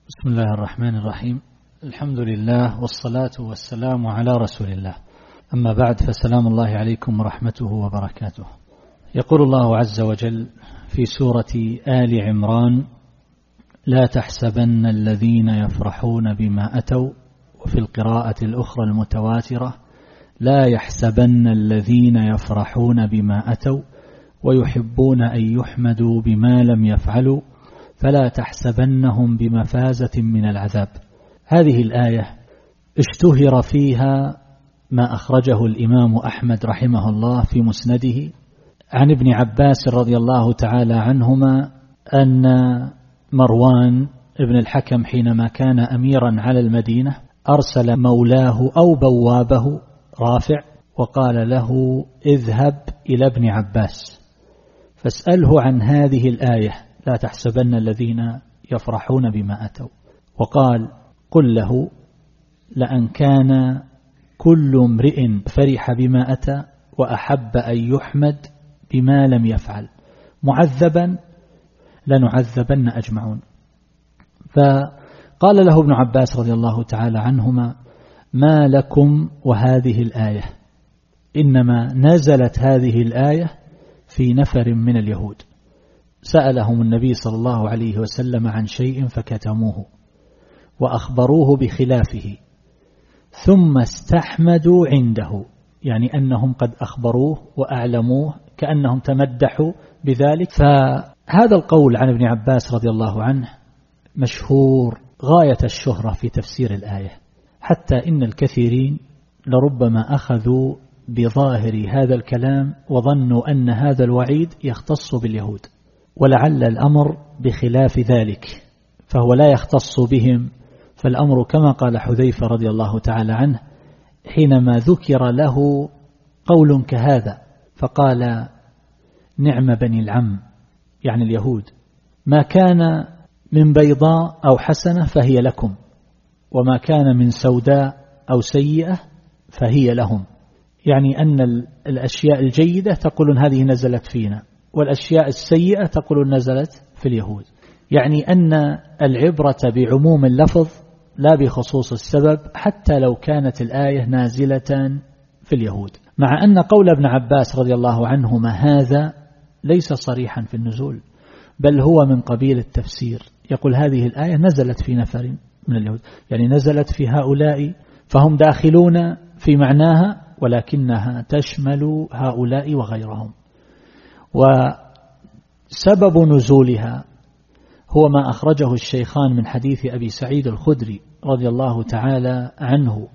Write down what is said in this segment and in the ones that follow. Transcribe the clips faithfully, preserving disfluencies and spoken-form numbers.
بسم الله الرحمن الرحيم. الحمد لله والصلاة والسلام على رسول الله، أما بعد، فسلام الله عليكم ورحمته وبركاته. يقول الله عز وجل في سورة آل عمران: لا تحسبن الذين يفرحون بما أتوا، وفي القراءة الأخرى المتواترة: لا يحسبن الذين يفرحون بما أتوا ويحبون أن يحمدوا بما لم يفعلوا فلا تحسبنهم بمفازة من العذاب. هذه الآية اشتهر فيها ما أخرجه الإمام أحمد رحمه الله في مسنده عن ابن عباس رضي الله تعالى عنهما أن مروان ابن الحكم حينما كان أميرا على المدينة أرسل مولاه أو بوابه رافع وقال له: اذهب إلى ابن عباس فاسأله عن هذه الآية: لا تحسبن الذين يفرحون بما أتوا. وقال: قل له: لأن كان كل امرئ فرح بما أتى وأحب أن يحمد بما لم يفعل معذبا لنعذبن أجمعون. فقال له ابن عباس رضي الله تعالى عنهما: ما لكم وهذه الآية؟ إنما نزلت هذه الآية في نفر من اليهود سألهم النبي صلى الله عليه وسلم عن شيء فكتموه وأخبروه بخلافه ثم استحمدوا عنده، يعني أنهم قد أخبروه وأعلموه كأنهم تمدحوا بذلك. فهذا القول عن ابن عباس رضي الله عنه مشهور غاية الشهرة في تفسير الآية، حتى إن الكثيرين لربما أخذوا بظاهر هذا الكلام وظنوا أن هذا الوعيد يختص باليهود، ولعل الأمر بخلاف ذلك، فهو لا يختص بهم. فالأمر كما قال حذيفة رضي الله تعالى عنه حينما ذكر له قول كهذا فقال: نعم بني العم، يعني اليهود، ما كان من بيضاء أو حسنة فهي لكم، وما كان من سوداء أو سيئة فهي لهم، يعني أن الأشياء الجيدة تقولون هذه نزلت فينا، والأشياء السيئة تقولون نزلت في اليهود، يعني أن العبرة بعموم اللفظ لا بخصوص السبب، حتى لو كانت الآية نازلة في اليهود، مع أن قول ابن عباس رضي الله عنهما هذا ليس صريحا في النزول، بل هو من قبيل التفسير. يقول هذه الآية نزلت في نفر من اليهود، يعني نزلت في هؤلاء فهم داخلون في معناها، ولكنها تشمل هؤلاء وغيرهم. وسبب نزولها هو ما أخرجه الشيخان من حديث أبي سعيد الخدري رضي الله تعالى عنه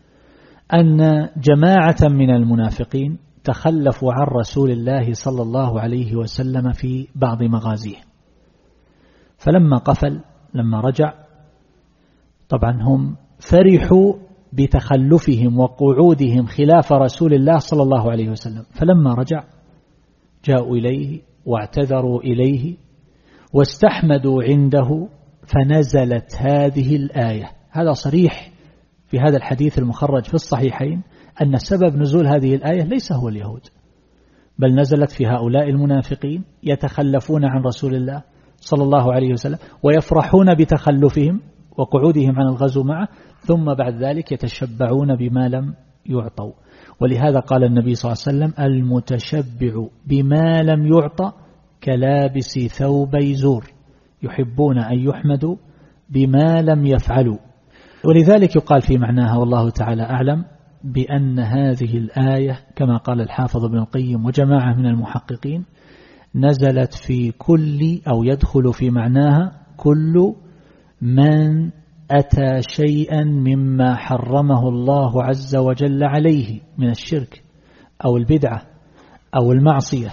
أن جماعة من المنافقين تخلفوا عن رسول الله صلى الله عليه وسلم في بعض مغازيه، فلما قفل لما رجع طبعا هم فرحوا بتخلفهم وقعودهم خلاف رسول الله صلى الله عليه وسلم، فلما رجع جاءوا إليه واعتذروا إليه واستحمدوا عنده فنزلت هذه الآية. هذا صريح في هذا الحديث المخرج في الصحيحين أن سبب نزول هذه الآية ليس هو اليهود، بل نزلت في هؤلاء المنافقين يتخلفون عن رسول الله صلى الله عليه وسلم ويفرحون بتخلفهم وقعودهم عن الغزو معه، ثم بعد ذلك يتشبعون بما لم يعطوا. ولهذا قال النبي صلى الله عليه وسلم: المتشبع بما لم يعطى كلابس ثوبي زور، يحبون أن يحمدوا بما لم يفعلوا. ولذلك يقال في معناها والله تعالى أعلم بأن هذه الآية كما قال الحافظ ابن القيم وجماعة من المحققين نزلت في كل أو يدخل في معناها كل من أتى شيئا مما حرمه الله عز وجل عليه من الشرك أو البدعة أو المعصية،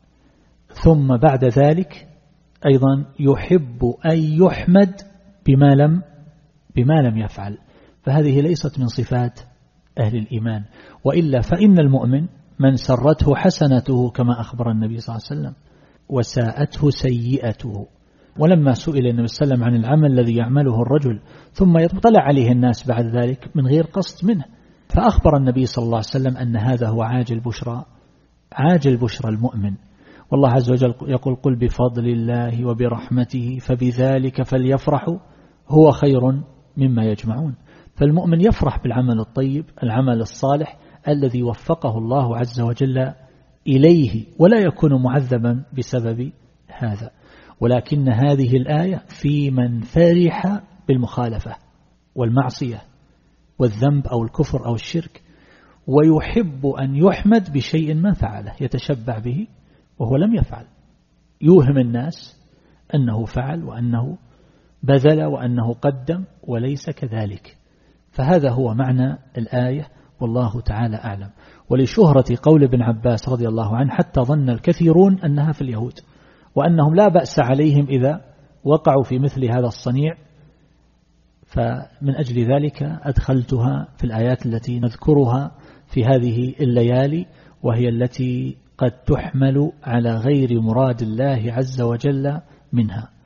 ثم بعد ذلك أيضا يحب أن يحمد بما لم بما لم يفعل، فهذه ليست من صفات أهل الإيمان، وإلا فإن المؤمن من سرته حسنته كما أخبر النبي صلى الله عليه وسلم وساءته سيئته. ولما سئل النبي صلى الله عليه وسلم عن العمل الذي يعمله الرجل ثم يطلع عليه الناس بعد ذلك من غير قصد منه، فأخبر النبي صلى الله عليه وسلم أن هذا هو عاجل بشرى عاجل بشرى المؤمن. والله عز وجل يقول: قل بفضل الله وبرحمته فبذلك فليفرحوا هو خير مما يجمعون. فالمؤمن يفرح بالعمل الطيب، العمل الصالح الذي وفقه الله عز وجل إليه، ولا يكون معذبا بسبب هذا. ولكن هذه الآية في من فرح بالمخالفة والمعصية والذنب أو الكفر أو الشرك، ويحب أن يحمد بشيء ما فعله، يتشبع به وهو لم يفعل، يوهم الناس أنه فعل وأنه بذل وأنه قدم وليس كذلك. فهذا هو معنى الآية والله تعالى أعلم. ولشهرة قول ابن عباس رضي الله عنه حتى ظن الكثيرون أنها في اليهود، وأنهم لا بأس عليهم إذا وقعوا في مثل هذا الصنيع، فمن أجل ذلك أدخلتها في الآيات التي نذكرها في هذه الليالي، وهي التي قد تحمل على غير مراد الله عز وجل منها.